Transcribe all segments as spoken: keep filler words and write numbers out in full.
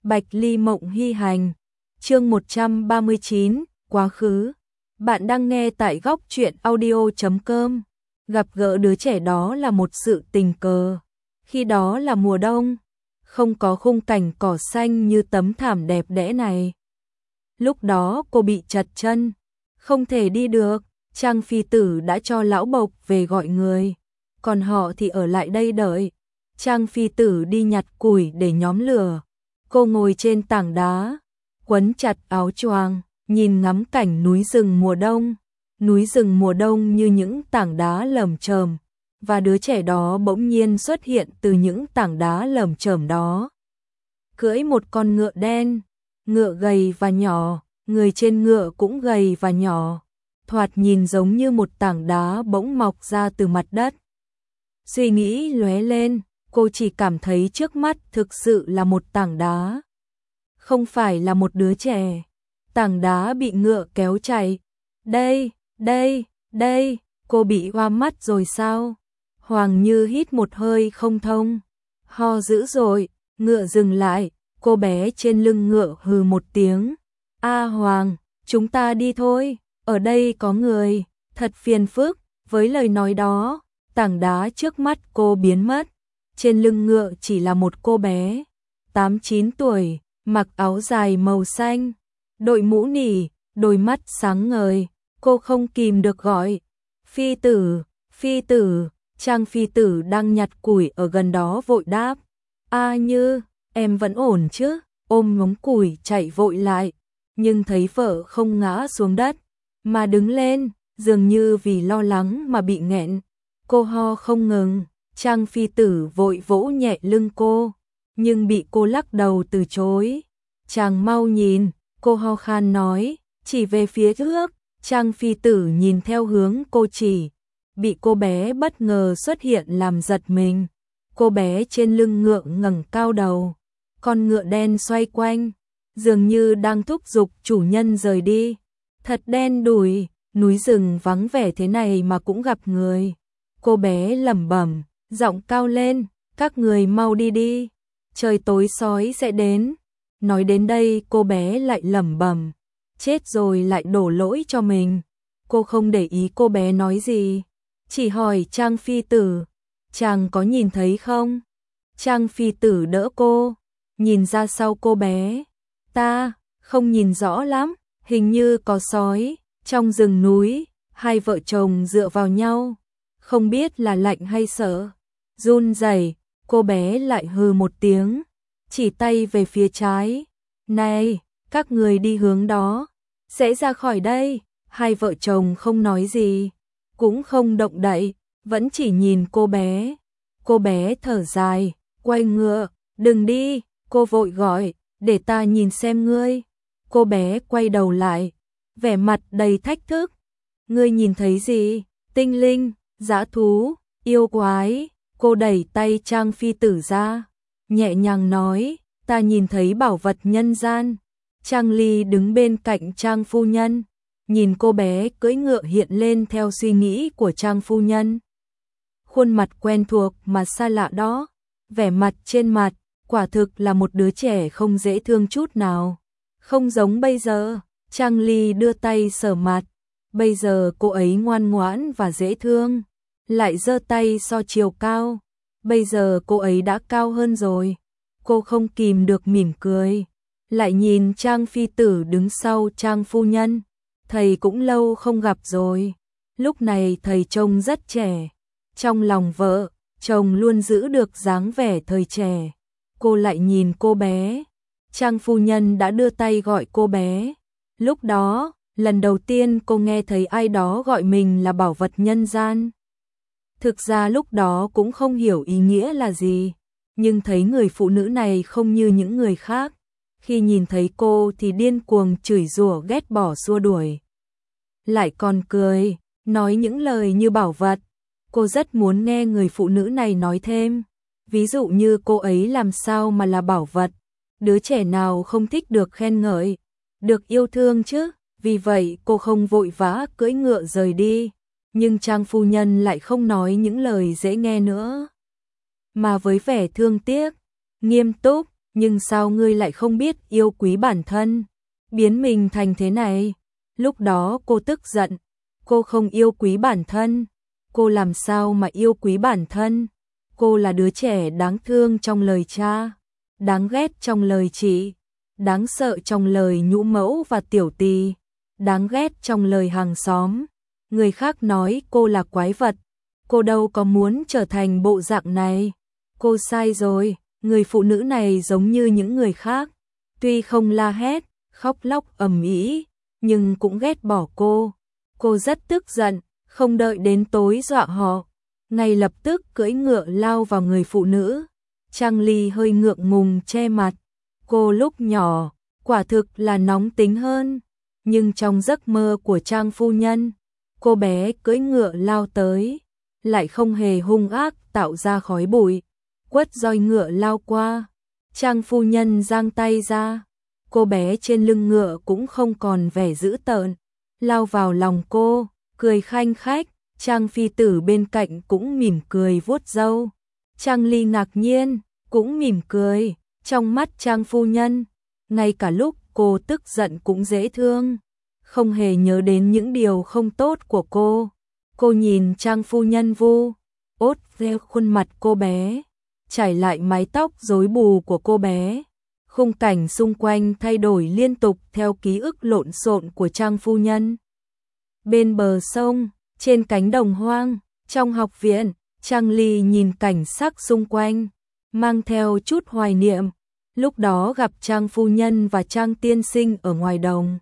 Bạch Ly Mộng Hy Hành, chương một trăm ba mươi chín, quá khứ. Bạn đang nghe tại góc truyện audio chấm com. Gặp gỡ đứa trẻ đó là một sự tình cờ. Khi đó là mùa đông, không có khung cảnh cỏ xanh như tấm thảm đẹp đẽ này. Lúc đó cô bị trật chân, không thể đi được. Trang phi tử đã cho lão bộc về gọi người, còn họ thì ở lại đây đợi. Trang phi tử đi nhặt củi để nhóm lửa. Cô ngồi trên tảng đá, quấn chặt áo choàng, nhìn ngắm cảnh núi rừng mùa đông. Núi rừng mùa đông như những tảng đá lởm chởm, và đứa trẻ đó bỗng nhiên xuất hiện từ những tảng đá lởm chởm đó. Cưỡi một con ngựa đen, ngựa gầy và nhỏ, người trên ngựa cũng gầy và nhỏ, thoạt nhìn giống như một tảng đá bỗng mọc ra từ mặt đất. Suy nghĩ lóe lên, cô chỉ cảm thấy trước mắt thực sự là một tảng đá, không phải là một đứa trẻ. Tảng đá bị ngựa kéo chạy. Đây, đây, đây, cô bị hoa mắt rồi sao? Hoàng Như hít một hơi không thông, ho dữ rồi. Ngựa dừng lại, cô bé trên lưng ngựa hừ một tiếng. A Hoàng, chúng ta đi thôi, ở đây có người, thật phiền phức. Với lời nói đó, tảng đá trước mắt cô biến mất. Trên lưng ngựa chỉ là một cô bé, tám chín tuổi, mặc áo dài màu xanh, đội mũ nỉ, đôi mắt sáng ngời. Cô không kìm được gọi, phi tử, phi tử. Trang phi tử đang nhặt củi ở gần đó vội đáp, A Như, em vẫn ổn chứ? Ôm ngống củi chạy vội lại, nhưng thấy vợ không ngã xuống đất, mà đứng lên, dường như vì lo lắng mà bị nghẹn. Cô ho không ngừng. Trang phi tử vội vỗ nhẹ lưng cô, nhưng bị cô lắc đầu từ chối. Chàng mau nhìn, cô ho khan nói, chỉ về phía trước. Trang phi tử nhìn theo hướng cô chỉ, bị cô bé bất ngờ xuất hiện làm giật mình. Cô bé trên lưng ngựa ngẩng cao đầu, con ngựa đen xoay quanh, dường như đang thúc giục chủ nhân rời đi. Thật đen đủi, núi rừng vắng vẻ thế này mà cũng gặp người. Cô bé lẩm bẩm, giọng cao lên, các người mau đi đi, trời tối sói sẽ đến. Nói đến đây cô bé lại lẩm bẩm, chết rồi lại đổ lỗi cho mình. Cô không để ý cô bé nói gì, chỉ hỏi Trang phi tử, chàng có nhìn thấy không? Trang phi tử đỡ cô, nhìn ra sau cô bé, ta không nhìn rõ lắm, hình như có sói. Trong rừng núi, hai vợ chồng dựa vào nhau, không biết là lạnh hay sợ, run rẩy. Cô bé lại hừ một tiếng, chỉ tay về phía trái. Này, các người đi hướng đó, sẽ ra khỏi đây. Hai vợ chồng không nói gì, cũng không động đậy, vẫn chỉ nhìn cô bé. Cô bé thở dài, quay ngựa, đừng đi. Cô vội gọi, để ta nhìn xem ngươi. Cô bé quay đầu lại, vẻ mặt đầy thách thức. Ngươi nhìn thấy gì? Tinh linh, dã thú, yêu quái? Cô đẩy tay Trang phi tử ra, nhẹ nhàng nói, ta nhìn thấy bảo vật nhân gian. Trang Ly đứng bên cạnh Trang phu nhân, nhìn cô bé cưỡi ngựa hiện lên theo suy nghĩ của Trang phu nhân. Khuôn mặt quen thuộc mà xa lạ đó, vẻ mặt trên mặt, quả thực là một đứa trẻ không dễ thương chút nào. Không giống bây giờ. Trang Ly đưa tay sờ mặt, bây giờ cô ấy ngoan ngoãn và dễ thương. Lại giơ tay so chiều cao, bây giờ cô ấy đã cao hơn rồi. Cô không kìm được mỉm cười, lại nhìn Trang phi tử đứng sau Trang phu nhân. Thầy cũng lâu không gặp rồi. Lúc này thầy trông rất trẻ, trong lòng vợ, chồng luôn giữ được dáng vẻ thời trẻ. Cô lại nhìn cô bé, Trang phu nhân đã đưa tay gọi cô bé. Lúc đó, lần đầu tiên cô nghe thấy ai đó gọi mình là bảo vật nhân gian. Thực ra lúc đó cũng không hiểu ý nghĩa là gì, nhưng thấy người phụ nữ này không như những người khác. Khi nhìn thấy cô thì điên cuồng chửi rủa ghét bỏ xua đuổi. Lại còn cười, nói những lời như bảo vật. Cô rất muốn nghe người phụ nữ này nói thêm. Ví dụ như cô ấy làm sao mà là bảo vật. Đứa trẻ nào không thích được khen ngợi, được yêu thương chứ. Vì vậy cô không vội vã cưỡi ngựa rời đi. Nhưng Trang phu nhân lại không nói những lời dễ nghe nữa, mà với vẻ thương tiếc, nghiêm túc, nhưng sao ngươi lại không biết yêu quý bản thân, biến mình thành thế này? Lúc đó cô tức giận, cô không yêu quý bản thân, cô làm sao mà yêu quý bản thân? Cô là đứa trẻ đáng thương trong lời cha, đáng ghét trong lời chị, đáng sợ trong lời nhũ mẫu và tiểu tì, đáng ghét trong lời hàng xóm. Người khác nói cô là quái vật, cô đâu có muốn trở thành bộ dạng này. Cô sai rồi, người phụ nữ này giống như những người khác, tuy không la hét, khóc lóc ầm ĩ, nhưng cũng ghét bỏ cô. Cô rất tức giận, không đợi đến tối dọa họ, ngay lập tức cưỡi ngựa lao vào người phụ nữ. Trang Ly hơi ngượng ngùng che mặt. Cô lúc nhỏ, quả thực là nóng tính hơn, nhưng trong giấc mơ của Trang phu nhân, cô bé cưỡi ngựa lao tới, lại không hề hung ác tạo ra khói bụi, quất roi ngựa lao qua. Trang phu nhân giang tay ra, cô bé trên lưng ngựa cũng không còn vẻ dữ tợn, lao vào lòng cô, cười khanh khách. Trang phi tử bên cạnh cũng mỉm cười vuốt râu. Trang Ly ngạc nhiên, cũng mỉm cười. Trong mắt Trang phu nhân, ngay cả lúc cô tức giận cũng dễ thương, không hề nhớ đến những điều không tốt của cô. Cô nhìn Trang phu nhân vu ốt ve khuôn mặt cô bé, trải lại mái tóc rối bù của cô bé. Khung cảnh xung quanh thay đổi liên tục theo ký ức lộn xộn của Trang phu nhân. Bên bờ sông, trên cánh đồng hoang, trong học viện, Trang Ly nhìn cảnh sắc xung quanh, mang theo chút hoài niệm. Lúc đó gặp Trang phu nhân và Trang tiên sinh ở ngoài đồng.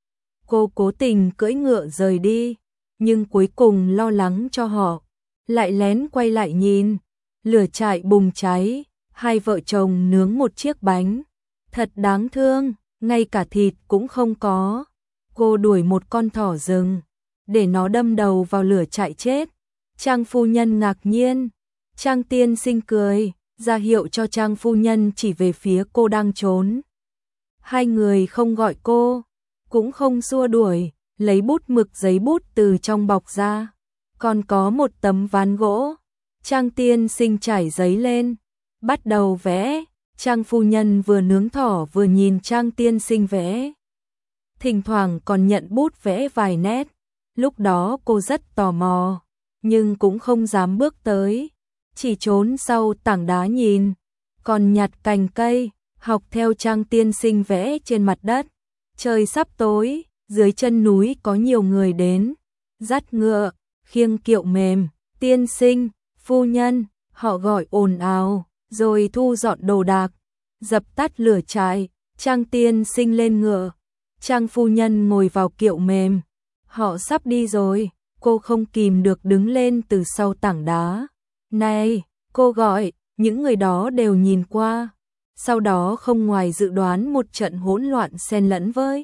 Cô cố tình cưỡi ngựa rời đi, nhưng cuối cùng lo lắng cho họ, lại lén quay lại nhìn. Lửa trại bùng cháy, hai vợ chồng nướng một chiếc bánh. Thật đáng thương, ngay cả thịt cũng không có. Cô đuổi một con thỏ rừng, để nó đâm đầu vào lửa trại chết. Trang phu nhân ngạc nhiên, Trang tiên sinh cười, ra hiệu cho Trang phu nhân chỉ về phía cô đang trốn. Hai người không gọi cô, cũng không xua đuổi, lấy bút mực giấy bút từ trong bọc ra, còn có một tấm ván gỗ. Trang tiên sinh trải giấy lên, bắt đầu vẽ. Trang phu nhân vừa nướng thỏ vừa nhìn Trang tiên sinh vẽ, thỉnh thoảng còn nhận bút vẽ vài nét. Lúc đó cô rất tò mò, nhưng cũng không dám bước tới, chỉ trốn sau tảng đá nhìn, còn nhặt cành cây, học theo Trang tiên sinh vẽ trên mặt đất. Trời sắp tối, dưới chân núi có nhiều người đến, dắt ngựa, khiêng kiệu mềm. Tiên sinh, phu nhân, họ gọi ồn ào, rồi thu dọn đồ đạc, dập tắt lửa trại. Trang tiên sinh lên ngựa, Trang phu nhân ngồi vào kiệu mềm. Họ sắp đi rồi, cô không kìm được đứng lên từ sau tảng đá. Này, cô gọi, những người đó đều nhìn qua. Sau đó không ngoài dự đoán một trận hỗn loạn xen lẫn với.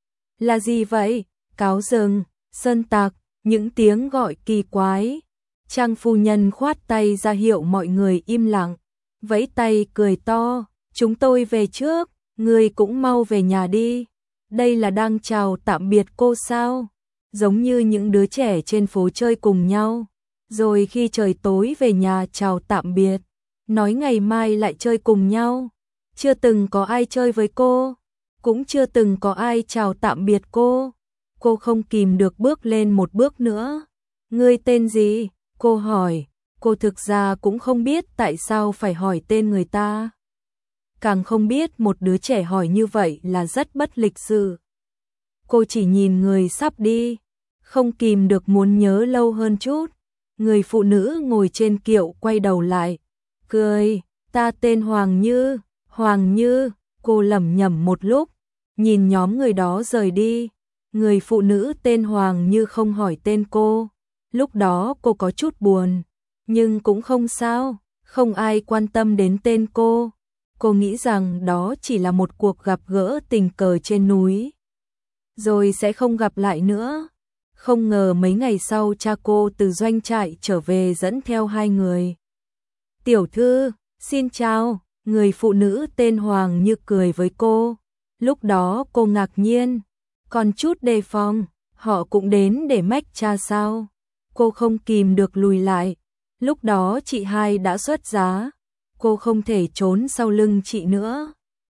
Là gì vậy? Cáo rừng, sơn tặc, những tiếng gọi kỳ quái. Trang phu nhân khoát tay ra hiệu mọi người im lặng, vẫy tay cười to, chúng tôi về trước, người cũng mau về nhà đi. Đây là đang chào tạm biệt cô sao? Giống như những đứa trẻ trên phố chơi cùng nhau, rồi khi trời tối về nhà chào tạm biệt, nói ngày mai lại chơi cùng nhau. Chưa từng có ai chơi với cô, cũng chưa từng có ai chào tạm biệt cô. Cô không kìm được bước lên một bước nữa. Ngươi tên gì? Cô hỏi. Cô thực ra cũng không biết tại sao phải hỏi tên người ta, càng không biết một đứa trẻ hỏi như vậy là rất bất lịch sự. Cô chỉ nhìn người sắp đi, không kìm được muốn nhớ lâu hơn chút. Người phụ nữ ngồi trên kiệu quay đầu lại, cười, ta tên Hoàng Như. Hoàng Như, cô lẩm nhẩm một lúc, nhìn nhóm người đó rời đi. Người phụ nữ tên Hoàng Như không hỏi tên cô. Lúc đó cô có chút buồn, nhưng cũng không sao, không ai quan tâm đến tên cô. Cô nghĩ rằng đó chỉ là một cuộc gặp gỡ tình cờ trên núi, rồi sẽ không gặp lại nữa. Không ngờ mấy ngày sau cha cô từ doanh trại trở về dẫn theo hai người. Tiểu thư, xin chào. Người phụ nữ tên Hoàng Như cười với cô. Lúc đó cô ngạc nhiên, còn chút đề phòng, họ cũng đến để mách cha sao? Cô không kìm được lùi lại. Lúc đó chị hai đã xuất giá, cô không thể trốn sau lưng chị nữa.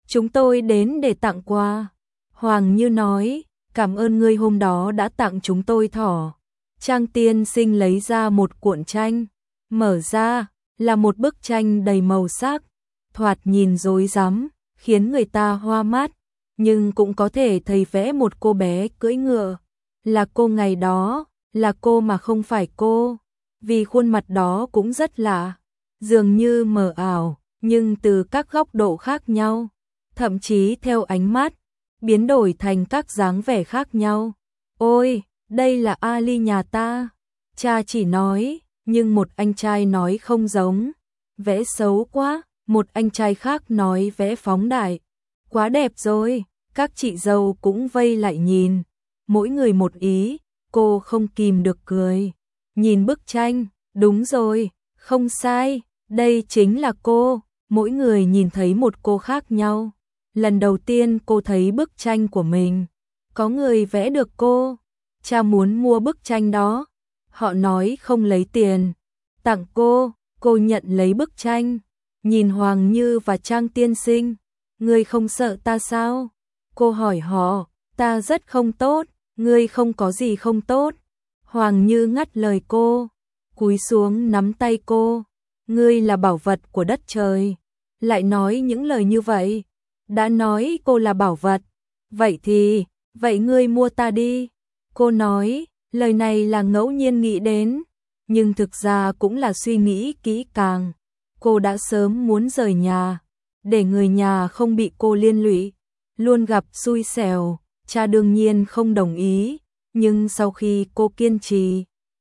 chúng tôi đến để tặng quà. Hoàng Như nói, cảm ơn ngươi hôm đó đã tặng chúng tôi thỏ. Trang tiên sinh lấy ra một cuộn tranh, mở ra, là một bức tranh đầy màu sắc, thoạt nhìn rối rắm, khiến người ta hoa mắt, nhưng cũng có thể thấy vẽ một cô bé cưỡi ngựa. Là cô ngày đó, là cô mà không phải cô, vì khuôn mặt đó cũng rất lạ, dường như mờ ảo, nhưng từ các góc độ khác nhau, thậm chí theo ánh mắt, biến đổi thành các dáng vẻ khác nhau. Ôi, đây là Ali nhà ta, cha chỉ nói, nhưng một anh trai nói không giống, vẽ xấu quá, một anh trai khác nói vẽ phóng đại, quá đẹp rồi, các chị dâu cũng vây lại nhìn, mỗi người một ý, cô không kìm được cười, nhìn bức tranh, đúng rồi, không sai, đây chính là cô, mỗi người nhìn thấy một cô khác nhau. Lần đầu tiên cô thấy bức tranh của mình, có người vẽ được cô, cha muốn mua bức tranh đó, họ nói không lấy tiền, tặng cô, cô nhận lấy bức tranh, nhìn Hoàng Như và Trang tiên sinh, ngươi không sợ ta sao? Cô hỏi họ, ta rất không tốt, ngươi không có gì không tốt. Hoàng Như ngắt lời cô, cúi xuống nắm tay cô, ngươi là bảo vật của đất trời, lại nói những lời như vậy. Đã nói cô là bảo vật, vậy thì, vậy ngươi mua ta đi. Cô nói, lời này là ngẫu nhiên nghĩ đến, nhưng thực ra cũng là suy nghĩ kỹ càng. Cô đã sớm muốn rời nhà, để người nhà không bị cô liên lụy, luôn gặp xui xẻo, cha đương nhiên không đồng ý, nhưng sau khi cô kiên trì,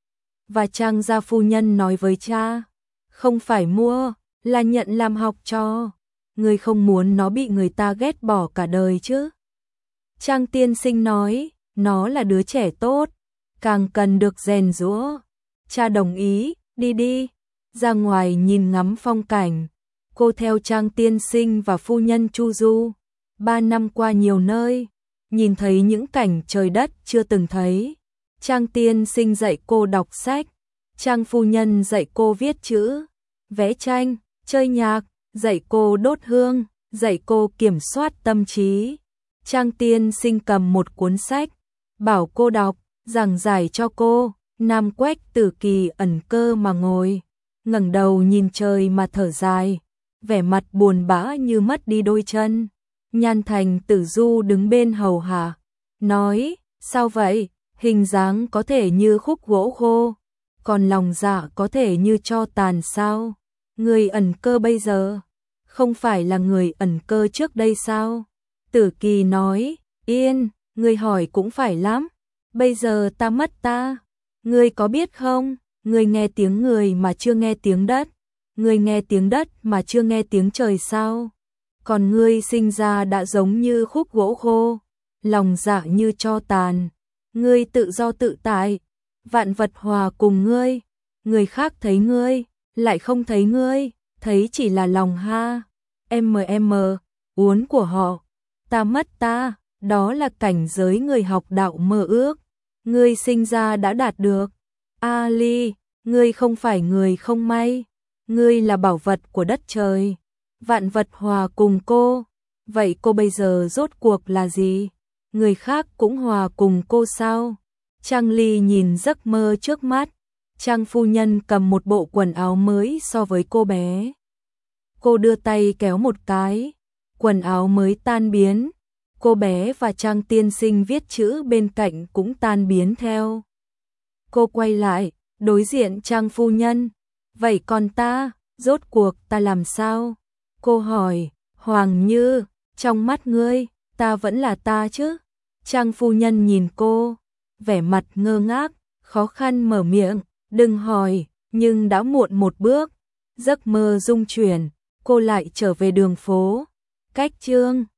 và Trang gia phu nhân nói với cha, không phải mua, là nhận làm học trò. Người không muốn nó bị người ta ghét bỏ cả đời chứ. Trang tiên sinh nói, nó là đứa trẻ tốt, càng cần được rèn giũa. Cha đồng ý, đi đi, ra ngoài nhìn ngắm phong cảnh. Cô theo Trang tiên sinh và phu nhân chu du, ba năm qua nhiều nơi, nhìn thấy những cảnh trời đất chưa từng thấy. Trang tiên sinh dạy cô đọc sách, Trang phu nhân dạy cô viết chữ, vẽ tranh, chơi nhạc, dạy cô đốt hương, dạy cô kiểm soát tâm trí. Trang tiên sinh cầm một cuốn sách, bảo cô đọc, giảng giải cho cô. Nam Quách Tử Kỳ ẩn cơ mà ngồi, ngẩng đầu nhìn trời mà thở dài, vẻ mặt buồn bã như mất đi đôi chân. Nhan Thành Tử Du đứng bên hầu hạ, nói, sao vậy, hình dáng có thể như khúc gỗ khô, còn lòng dạ có thể như tro tàn sao? Người ẩn cơ bây giờ, không phải là người ẩn cơ trước đây sao? Tử Kỳ nói, yên, người hỏi cũng phải lắm, bây giờ ta mất ta, ngươi có biết không, ngươi nghe tiếng người mà chưa nghe tiếng đất, ngươi nghe tiếng đất mà chưa nghe tiếng trời sao? Còn ngươi sinh ra đã giống như khúc gỗ khô, lòng dạ như tro tàn, ngươi tự do tự tại, vạn vật hòa cùng ngươi, người khác thấy ngươi, lại không thấy ngươi, thấy chỉ là lòng ha, em em, uốn của họ, ta mất ta, đó là cảnh giới người học đạo mơ ước, ngươi sinh ra đã đạt được. Ali, ngươi không phải người không may, ngươi là bảo vật của đất trời, vạn vật hòa cùng cô, vậy cô bây giờ rốt cuộc là gì? Người khác cũng hòa cùng cô sao? Trang Ly nhìn giấc mơ trước mắt, Trang phu nhân cầm một bộ quần áo mới so với cô bé. Cô đưa tay kéo một cái, quần áo mới tan biến, cô bé và Trang tiên sinh viết chữ bên cạnh cũng tan biến theo. Cô quay lại, đối diện Trang phu nhân, vậy còn ta, rốt cuộc ta làm sao? Cô hỏi, Hoàng Như, trong mắt ngươi, ta vẫn là ta chứ? Trang phu nhân nhìn cô, vẻ mặt ngơ ngác, khó khăn mở miệng, đừng hỏi, nhưng đã muộn một bước. Giấc mơ rung chuyển, cô lại trở về đường phố. Cách chương